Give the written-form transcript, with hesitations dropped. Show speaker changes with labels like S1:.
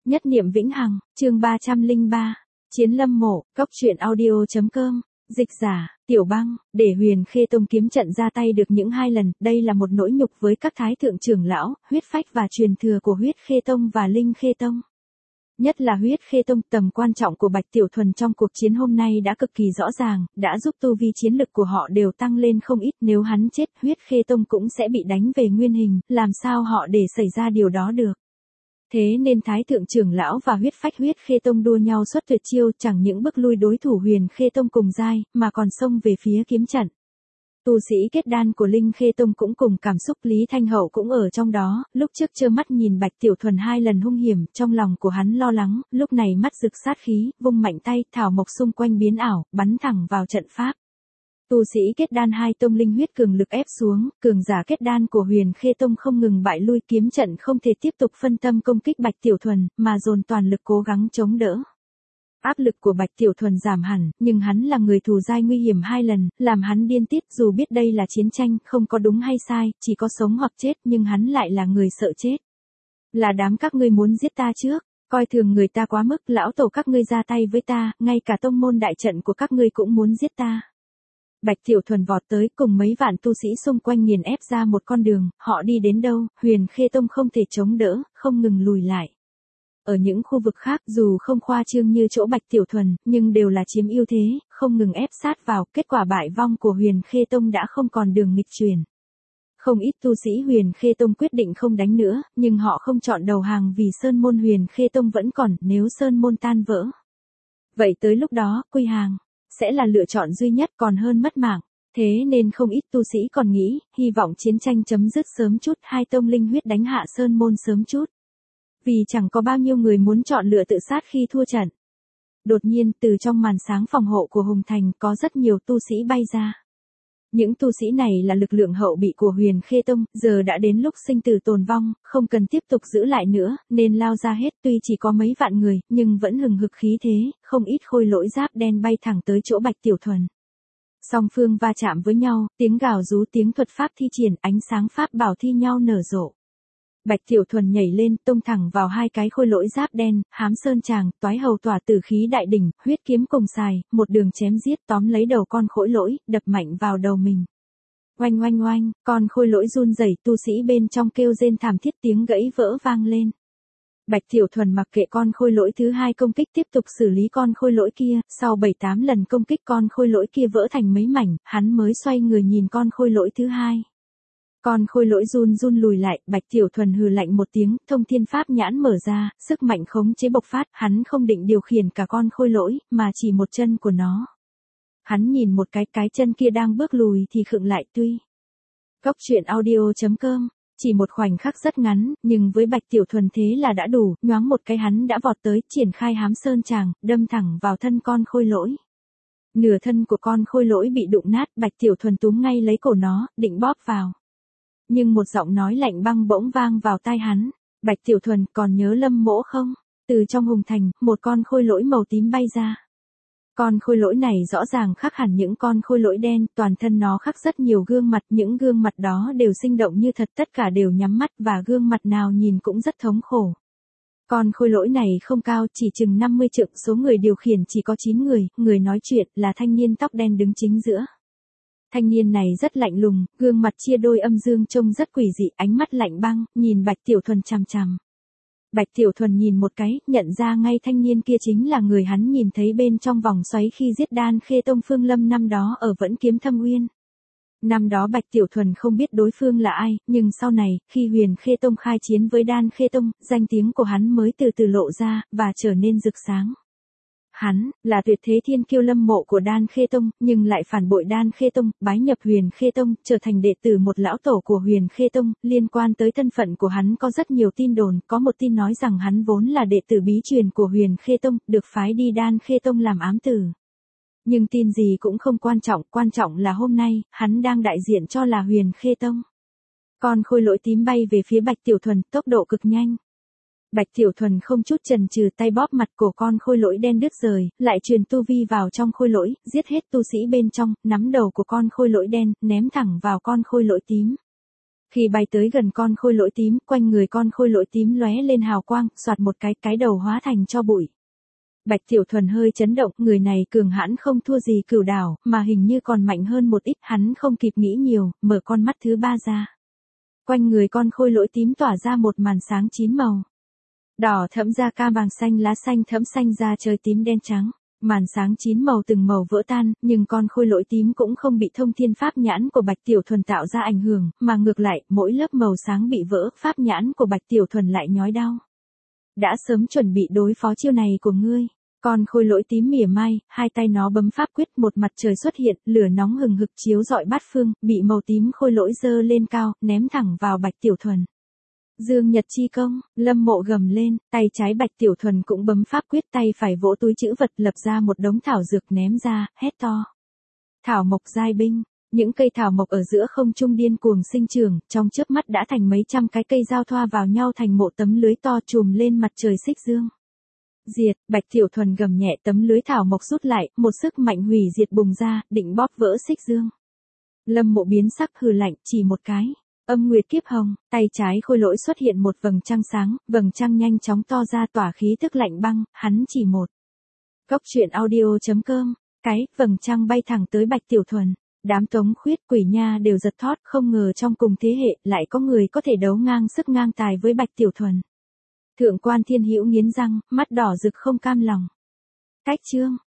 S1: Nhất niệm vĩnh hằng, chương 303. Chiến lâm mộ, cốc truyện audio.com. Dịch giả, Tiểu Băng, để Huyền Khê Tông kiếm trận ra tay được những 2 lần, đây là một nỗi nhục với các thái thượng trưởng lão, huyết phách và truyền thừa của Huyết Khê Tông và Linh Khê Tông. Nhất là Huyết Khê Tông, tầm quan trọng của Bạch Tiểu Thuần trong cuộc chiến hôm nay đã cực kỳ rõ ràng, đã giúp tu vi chiến lực của họ đều tăng lên không ít, nếu hắn chết, Huyết Khê Tông cũng sẽ bị đánh về nguyên hình, làm sao họ để xảy ra điều đó được. Thế nên Thái Thượng trưởng lão và huyết phách Huyết Khê Tông đua nhau xuất tuyệt chiêu, chẳng những bức lui đối thủ Huyền Khê Tông cùng giai, mà còn xông về phía kiếm trận. Tu sĩ kết đan của Linh Khê Tông cũng cùng cảm xúc, Lý Thanh Hậu cũng ở trong đó, lúc trước trơ mắt nhìn Bạch Tiểu Thuần 2 lần hung hiểm, trong lòng của hắn lo lắng, lúc này mắt rực sát khí, vung mạnh tay, thảo mộc xung quanh biến ảo, bắn thẳng vào trận pháp. Tu sĩ kết đan 2 tông linh huyết cường lực ép xuống, cường giả kết đan của Huyền Khê Tông không ngừng bại lui, kiếm trận không thể tiếp tục phân tâm công kích Bạch Tiểu Thuần, mà dồn toàn lực cố gắng chống đỡ. Áp lực của Bạch Tiểu Thuần giảm hẳn, nhưng hắn là người thù giai nguy hiểm 2 lần, làm hắn điên tiết, dù biết đây là chiến tranh, không có đúng hay sai, chỉ có sống hoặc chết, nhưng hắn lại là người sợ chết. Là đám các ngươi muốn giết ta trước, coi thường người ta quá mức, lão tổ các ngươi ra tay với ta, ngay cả tông môn đại trận của các ngươi cũng muốn giết ta. Bạch Tiểu Thuần vọt tới cùng mấy vạn tu sĩ xung quanh nghiền ép ra một con đường, họ đi đến đâu, Huyền Khê Tông không thể chống đỡ, không ngừng lùi lại. Ở những khu vực khác dù không khoa trương như chỗ Bạch Tiểu Thuần, nhưng đều là chiếm ưu thế, không ngừng ép sát vào, kết quả bại vong của Huyền Khê Tông đã không còn đường nghịch chuyển. Không ít tu sĩ Huyền Khê Tông quyết định không đánh nữa, nhưng họ không chọn đầu hàng vì Sơn môn Huyền Khê Tông vẫn còn, nếu Sơn môn tan vỡ. Vậy tới lúc đó, quy hàng sẽ là lựa chọn duy nhất, còn hơn mất mạng. Thế nên không ít tu sĩ còn nghĩ, hy vọng chiến tranh chấm dứt sớm chút, 2 tông linh huyết đánh hạ Sơn môn sớm chút. Vì chẳng có bao nhiêu người muốn chọn lựa tự sát khi thua trận. Đột nhiên, từ trong màn sáng phòng hộ của Hùng Thành có rất nhiều tu sĩ bay ra. Những tu sĩ này là lực lượng hậu bị của Huyền Khê Tông, giờ đã đến lúc sinh tử tồn vong, không cần tiếp tục giữ lại nữa, nên lao ra hết, tuy chỉ có mấy vạn người, nhưng vẫn hừng hực khí thế, không ít khôi lỗi giáp đen bay thẳng tới chỗ Bạch Tiểu Thuần. Song phương va chạm với nhau, tiếng gào rú, tiếng thuật pháp thi triển, ánh sáng pháp bảo thi nhau nở rộ. Bạch Tiểu Thuần nhảy lên, tông thẳng vào 2 cái khôi lỗi giáp đen, hám sơn tràng, toái hầu tỏa tử khí đại đỉnh, huyết kiếm cùng xài, một đường chém giết, tóm lấy đầu con khôi lỗi, đập mạnh vào đầu mình. Oanh oanh oanh, con khôi lỗi run rẩy, tu sĩ bên trong kêu rên thảm thiết, tiếng gãy vỡ vang lên. Bạch Tiểu Thuần mặc kệ con khôi lỗi thứ 2 công kích, tiếp tục xử lý con khôi lỗi kia, sau 7-8 lần công kích con khôi lỗi kia vỡ thành mấy mảnh, hắn mới xoay người nhìn con khôi lỗi thứ 2. Con khôi lỗi run run lùi lại, Bạch Tiểu Thuần hừ lạnh một tiếng, thông thiên pháp nhãn mở ra, sức mạnh khống chế bộc phát, hắn không định điều khiển cả con khôi lỗi, mà chỉ một chân của nó. Hắn nhìn một cái chân kia đang bước lùi thì khựng lại tuy. Cốc truyện audio.com, chỉ một khoảnh khắc rất ngắn, nhưng với Bạch Tiểu Thuần thế là đã đủ, nhoáng một cái hắn đã vọt tới, triển khai hám sơn tràng, đâm thẳng vào thân con khôi lỗi. Nửa thân của con khôi lỗi bị đụng nát, Bạch Tiểu Thuần túm ngay lấy cổ nó, định bóp vào. Nhưng một giọng nói lạnh băng bỗng vang vào tai hắn. Bạch Tiểu Thuần, còn nhớ Lâm Mỗ không? Từ trong Hùng Thành, một con khôi lỗi màu tím bay ra. Con khôi lỗi này rõ ràng khác hẳn những con khôi lỗi đen, toàn thân nó khắc rất nhiều gương mặt, những gương mặt đó đều sinh động như thật, tất cả đều nhắm mắt và gương mặt nào nhìn cũng rất thống khổ. Con khôi lỗi này không cao, chỉ chừng 50 trượng, số người điều khiển chỉ có 9 người, người nói chuyện là thanh niên tóc đen đứng chính giữa. Thanh niên này rất lạnh lùng, gương mặt chia đôi âm dương trông rất quỷ dị, ánh mắt lạnh băng, nhìn Bạch Tiểu Thuần chằm chằm. Bạch Tiểu Thuần nhìn một cái, nhận ra ngay thanh niên kia chính là người hắn nhìn thấy bên trong vòng xoáy khi giết Đan Khê Tông Phương Lâm năm đó ở Vẫn Kiếm Thâm Uyên. Năm đó Bạch Tiểu Thuần không biết đối phương là ai, nhưng sau này, khi Huyền Khê Tông khai chiến với Đan Khê Tông, danh tiếng của hắn mới từ từ lộ ra, và trở nên rực sáng. Hắn, là tuyệt thế thiên kiêu lâm mộ của Đan Khê Tông, nhưng lại phản bội Đan Khê Tông, bái nhập Huyền Khê Tông, trở thành đệ tử một lão tổ của Huyền Khê Tông. Liên quan tới thân phận của hắn có rất nhiều tin đồn, có một tin nói rằng hắn vốn là đệ tử bí truyền của Huyền Khê Tông, được phái đi Đan Khê Tông làm ám tử. Nhưng tin gì cũng không quan trọng là hôm nay, hắn đang đại diện cho là Huyền Khê Tông. Con khôi lỗi tím bay về phía Bạch Tiểu Thuần, tốc độ cực nhanh. Bạch Tiểu Thuần không chút chần chừ, tay bóp mặt cổ con khôi lỗi đen đứt rời, lại truyền tu vi vào trong khôi lỗi, giết hết tu sĩ bên trong, nắm đầu của con khôi lỗi đen, ném thẳng vào con khôi lỗi tím. Khi bay tới gần con khôi lỗi tím, quanh người con khôi lỗi tím lóe lên hào quang, xoạt một cái đầu hóa thành tro bụi. Bạch Tiểu Thuần hơi chấn động, người này cường hãn không thua gì Cửu Đảo, mà hình như còn mạnh hơn một ít, hắn không kịp nghĩ nhiều, mở con mắt thứ ba ra. Quanh người con khôi lỗi tím tỏa ra một màn sáng 9 màu. Đỏ thẫm da cam, vàng xanh, lá xanh thẫm, xanh da trời, tím đen trắng. Màn sáng 9 màu từng màu vỡ tan, nhưng con khôi lỗi tím cũng không bị thông thiên pháp nhãn của Bạch Tiểu Thuần tạo ra ảnh hưởng, mà ngược lại, mỗi lớp màu sáng bị vỡ, pháp nhãn của Bạch Tiểu Thuần lại nhói đau. Đã sớm chuẩn bị đối phó chiêu này của ngươi. Con khôi lỗi tím mỉa mai, hai tay nó bấm pháp quyết, một mặt trời xuất hiện, lửa nóng hừng hực chiếu rọi bát phương, bị màu tím khôi lỗi giơ lên cao, ném thẳng vào Bạch Tiểu Thuần. Dương Nhật chi công, Lâm Mộ gầm lên, tay trái Bạch Tiểu Thuần cũng bấm pháp quyết, tay phải vỗ túi trữ vật lập ra một đống thảo dược ném ra, hét to. Thảo mộc giai binh, những cây thảo mộc ở giữa không trung điên cuồng sinh trưởng, trong chớp mắt đã thành mấy trăm cái cây giao thoa vào nhau thành một tấm lưới to trùm lên mặt trời xích dương. Diệt, Bạch Tiểu Thuần gầm nhẹ, tấm lưới thảo mộc rút lại, một sức mạnh hủy diệt bùng ra, định bóp vỡ xích dương. Lâm Mộ biến sắc hừ lạnh, chỉ một cái. Âm nguyệt kiếp hồng, tay trái khôi lỗi xuất hiện một vầng trăng sáng, vầng trăng nhanh chóng to ra tỏa khí tức lạnh băng, hắn chỉ một. Cốc truyện audio.com, vầng trăng bay thẳng tới Bạch Tiểu Thuần. Đám Tống Khuyết, Quỷ Nha đều giật thót, không ngờ trong cùng thế hệ lại có người có thể đấu ngang sức ngang tài với Bạch Tiểu Thuần. Thượng quan Thiên Hữu nghiến răng, mắt đỏ rực không cam lòng. Cách chương.